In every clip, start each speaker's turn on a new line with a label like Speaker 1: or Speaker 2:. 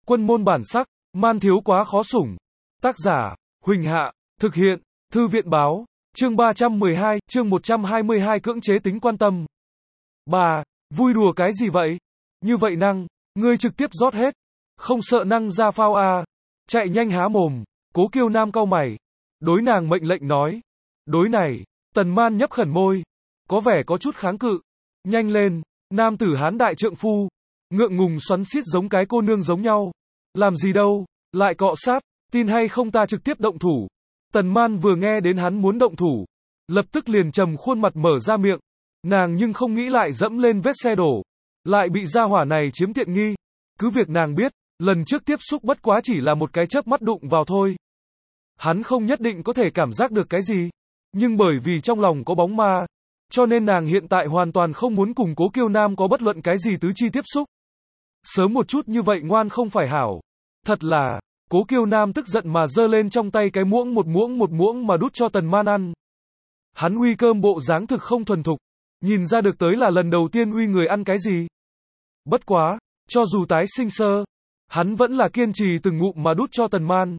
Speaker 1: Quân môn bản sắc, man thiếu quá khó sủng. Tác giả, Huỳnh Hạ, thực hiện, Thư viện báo, chương 312, chương 122 cưỡng chế tính quan tâm. Bà, vui đùa cái gì vậy? Như vậy năng, ngươi trực tiếp rót hết. Không sợ năng ra phao à? Chạy nhanh há mồm, Cố Kiêu Nam cau mày. Đối nàng mệnh lệnh nói. Đối này, Tần Man nhấp khẩn môi. Có vẻ có chút kháng cự. Nhanh lên, nam tử hán đại trượng phu. Ngượng ngùng xoắn xít giống cái cô nương giống nhau. Làm gì đâu, lại cọ sát, tin hay không ta trực tiếp động thủ. Tần Man vừa nghe đến hắn muốn động thủ, lập tức liền trầm khuôn mặt mở ra miệng. Nàng nhưng không nghĩ lại dẫm lên vết xe đổ, lại bị gia hỏa này chiếm tiện nghi. Cứ việc nàng biết, lần trước tiếp xúc bất quá chỉ là một cái chớp mắt đụng vào thôi. Hắn không nhất định có thể cảm giác được cái gì, nhưng bởi vì trong lòng có bóng ma, cho nên nàng hiện tại hoàn toàn không muốn cùng Cố Kiêu Nam có bất luận cái gì tứ chi tiếp xúc. Sớm một chút như vậy ngoan không phải hảo. Thật là, Cố Kiêu Nam tức giận mà giơ lên trong tay cái muỗng một muỗng mà đút cho Tần Man ăn. Hắn uy cơm bộ dáng thực không thuần thục, nhìn ra được tới là lần đầu tiên uy người ăn cái gì. Bất quá, cho dù tái sinh sơ, hắn vẫn là kiên trì từng ngụm mà đút cho Tần Man.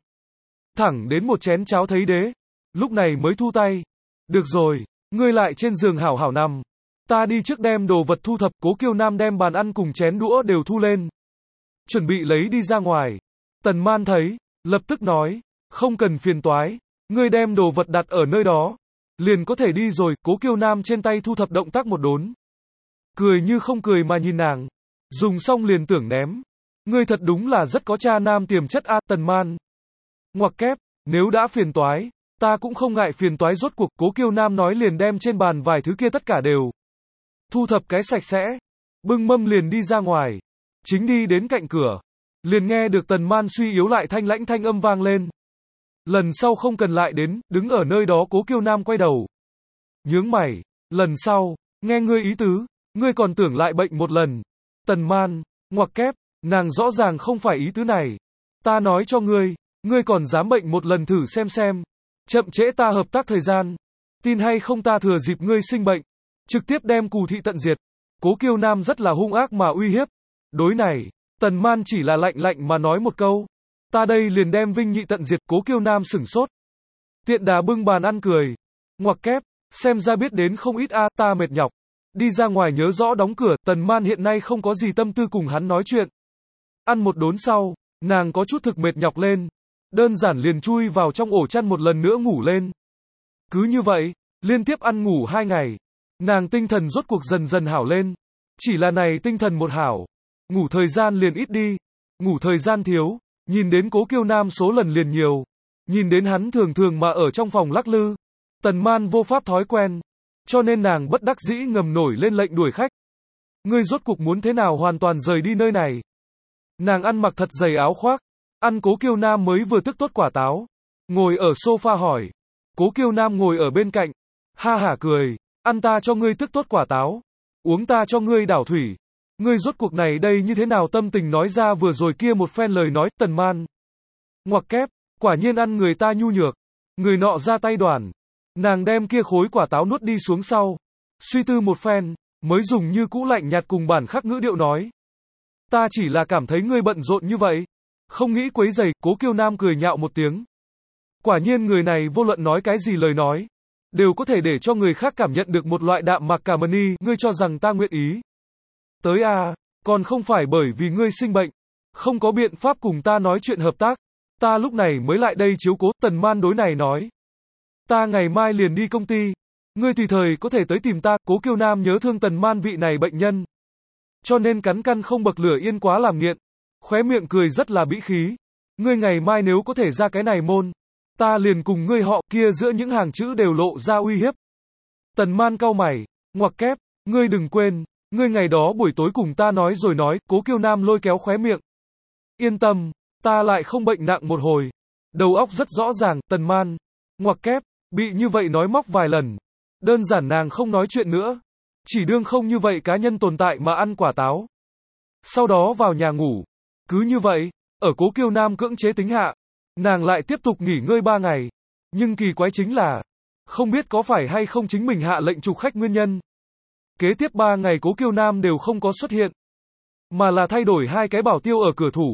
Speaker 1: Thẳng đến một chén cháo thấy đế, lúc này mới thu tay. Được rồi, ngươi lại trên giường hảo hảo nằm. Ta đi trước đem đồ vật thu thập. Cố Kiêu Nam đem bàn ăn cùng chén đũa đều thu lên, chuẩn bị lấy đi ra ngoài. Tần Man thấy, lập tức nói, không cần phiền toái, ngươi đem đồ vật đặt ở nơi đó, liền có thể đi rồi. Cố Kiêu Nam trên tay thu thập động tác một đốn, cười như không cười mà nhìn nàng, dùng xong liền tưởng ném. Ngươi thật đúng là rất có cha nam tiềm chất a. Tần Man ngoặc kép, nếu đã phiền toái, ta cũng không ngại phiền toái. Rốt cuộc, Cố Kiêu Nam nói liền đem trên bàn vài thứ kia tất cả đều thu thập cái sạch sẽ, bưng mâm liền đi ra ngoài. Chính đi đến cạnh cửa, liền nghe được Tần Man suy yếu lại thanh lãnh thanh âm vang lên. Lần sau không cần lại đến. Đứng ở nơi đó Cố Kiêu Nam quay đầu, nhướng mày. Lần sau, nghe ngươi ý tứ, ngươi còn tưởng lại bệnh một lần. Tần Man ngoặc kép, nàng rõ ràng không phải ý tứ này. Ta nói cho ngươi, ngươi còn dám bệnh một lần thử xem. Chậm trễ ta hợp tác thời gian. Tin hay không ta thừa dịp ngươi sinh bệnh, trực tiếp đem Cù thị tận diệt. Cố Kiêu Nam rất là hung ác mà uy hiếp. Đối này, Tần Man chỉ là lạnh mà nói một câu. Ta đây liền đem Vinh Nhị tận diệt. Cố Kiêu Nam sửng sốt. Tiện đà bưng bàn ăn cười. Ngoặc kép, xem ra biết đến không ít a. Ta mệt nhọc. Đi ra ngoài nhớ rõ đóng cửa. Tần Man hiện nay không có gì tâm tư cùng hắn nói chuyện. Ăn một đốn sau, nàng có chút thực mệt nhọc lên. Đơn giản liền chui vào trong ổ chăn một lần nữa ngủ lên. Cứ như vậy, liên tiếp ăn ngủ 2 ngày. Nàng tinh thần rốt cuộc dần dần hảo lên. Chỉ là này tinh thần một hảo, ngủ thời gian liền ít đi. Ngủ thời gian thiếu, nhìn đến Cố Kiêu Nam số lần liền nhiều. Nhìn đến hắn thường thường mà ở trong phòng lắc lư. Tần Man vô pháp thói quen, cho nên nàng bất đắc dĩ ngầm nổi lên lệnh đuổi khách. Ngươi rốt cuộc muốn thế nào hoàn toàn rời đi nơi này? Nàng ăn mặc thật dày áo khoác, ăn Cố Kiêu Nam mới vừa tức tốt quả táo, ngồi ở sofa hỏi. Cố Kiêu Nam ngồi ở bên cạnh, ha hả cười, ăn ta cho ngươi tức tốt quả táo, uống ta cho ngươi đảo thủy. Ngươi rốt cuộc này đây như thế nào? Tâm tình nói ra vừa rồi kia một phen lời nói. Tần Man ngoặc kép, quả nhiên ăn người ta nhu nhược. Người nọ ra tay đoản, nàng đem kia khối quả táo nuốt đi xuống sau, suy tư một phen, mới dùng như cũ lạnh nhạt cùng bản khắc ngữ điệu nói. Ta chỉ là cảm thấy ngươi bận rộn như vậy, không nghĩ quấy rầy. Cố Kiêu Nam cười nhạo một tiếng. Quả nhiên người này vô luận nói cái gì lời nói, đều có thể để cho người khác cảm nhận được một loại đạm mạc cảm ơn. Ngươi cho rằng ta nguyện ý tới à? Còn không phải bởi vì ngươi sinh bệnh, không có biện pháp cùng ta nói chuyện hợp tác, ta lúc này mới lại đây chiếu cố. Tần Man đối này nói. Ta ngày mai liền đi công ty, ngươi tùy thời có thể tới tìm ta. Cố Kiêu Nam nhớ thương Tần Man vị này bệnh nhân, cho nên cắn căn không bậc lửa yên quá làm nghiện, khóe miệng cười rất là bĩ khí. Ngươi ngày mai nếu có thể ra cái này môn, ta liền cùng ngươi họ. Kia giữa những hàng chữ đều lộ ra uy hiếp. Tần Man cau mày, ngoặc kép, ngươi đừng quên, ngươi ngày đó buổi tối cùng ta nói rồi nói. Cố Kiêu Nam lôi kéo khóe miệng. Yên tâm, ta lại không bệnh nặng một hồi, đầu óc rất rõ ràng. Tần Man ngoặc kép, bị như vậy nói móc vài lần, đơn giản nàng không nói chuyện nữa, chỉ đương không như vậy cá nhân tồn tại mà ăn quả táo. Sau đó vào nhà ngủ. Cứ như vậy, ở Cố Kiêu Nam cưỡng chế tính hạ, nàng lại tiếp tục nghỉ ngơi 3 ngày. Nhưng kỳ quái chính là, không biết có phải hay không chính mình hạ lệnh trục khách nguyên nhân, kế tiếp 3 ngày Cố Kiêu Nam đều không có xuất hiện, mà là thay đổi 2 cái bảo tiêu ở cửa thủ.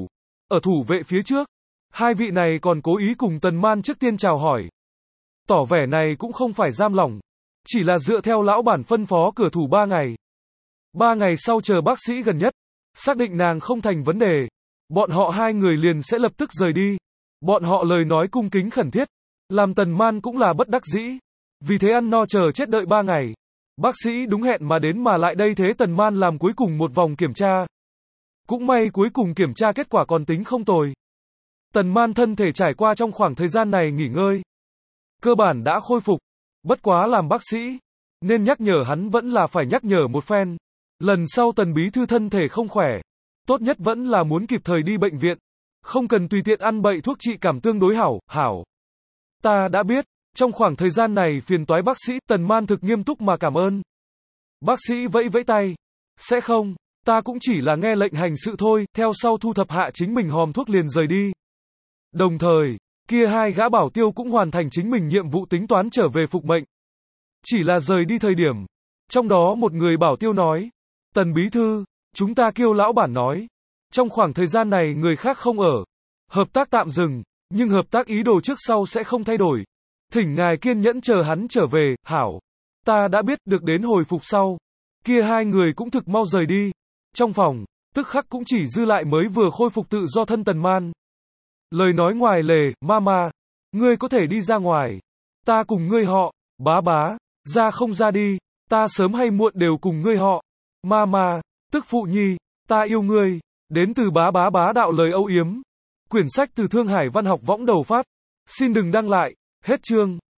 Speaker 1: ở thủ vệ phía trước. Hai vị này còn cố ý cùng Tần Man trước tiên chào hỏi. Tỏ vẻ này cũng không phải giam lỏng, chỉ là dựa theo lão bản phân phó cửa thủ 3 ngày. 3 ngày sau chờ bác sĩ gần nhất, xác định nàng không thành vấn đề, bọn họ hai người liền sẽ lập tức rời đi. Bọn họ lời nói cung kính khẩn thiết, làm Tần Man cũng là bất đắc dĩ. Vì thế ăn no chờ chết đợi 3 ngày. Bác sĩ đúng hẹn mà đến mà lại đây thế Tần Man làm cuối cùng một vòng kiểm tra. Cũng may cuối cùng kiểm tra kết quả còn tính không tồi. Tần Man thân thể trải qua trong khoảng thời gian này nghỉ ngơi, cơ bản đã khôi phục. Bất quá làm bác sĩ, nên nhắc nhở hắn vẫn là phải nhắc nhở một phen. Lần sau Tần bí thư thân thể không khỏe, tốt nhất vẫn là muốn kịp thời đi bệnh viện. Không cần tùy tiện ăn bậy thuốc trị cảm tương đối hảo. Ta đã biết, trong khoảng thời gian này phiền toái bác sĩ, Tần Man thực nghiêm túc mà cảm ơn. Bác sĩ vẫy vẫy tay. Sẽ không, ta cũng chỉ là nghe lệnh hành sự thôi, theo sau thu thập hạ chính mình hòm thuốc liền rời đi. Đồng thời, kia hai gã bảo tiêu cũng hoàn thành chính mình nhiệm vụ tính toán trở về phục mệnh. Chỉ là rời đi thời điểm, trong đó một người bảo tiêu nói, Tần bí thư, chúng ta kêu lão bản nói, trong khoảng thời gian này người khác không ở, hợp tác tạm dừng, nhưng hợp tác ý đồ trước sau sẽ không thay đổi. Thỉnh ngài kiên nhẫn chờ hắn trở về, hảo. Ta đã biết được đến hồi phục sau. Kia hai người cũng thực mau rời đi. Trong phòng, tức khắc cũng chỉ dư lại mới vừa khôi phục tự do thân Tần Man. Lời nói ngoài lề, mama, ngươi có thể đi ra ngoài. Ta cùng ngươi họ, bá, ra không ra đi, ta sớm hay muộn đều cùng ngươi họ. Mama, tức phụ nhi, ta yêu ngươi. Đến từ bá đạo lời âu yếm. Quyển sách từ Thương Hải Văn học võng đầu phát. Xin đừng đăng lại, hết chương.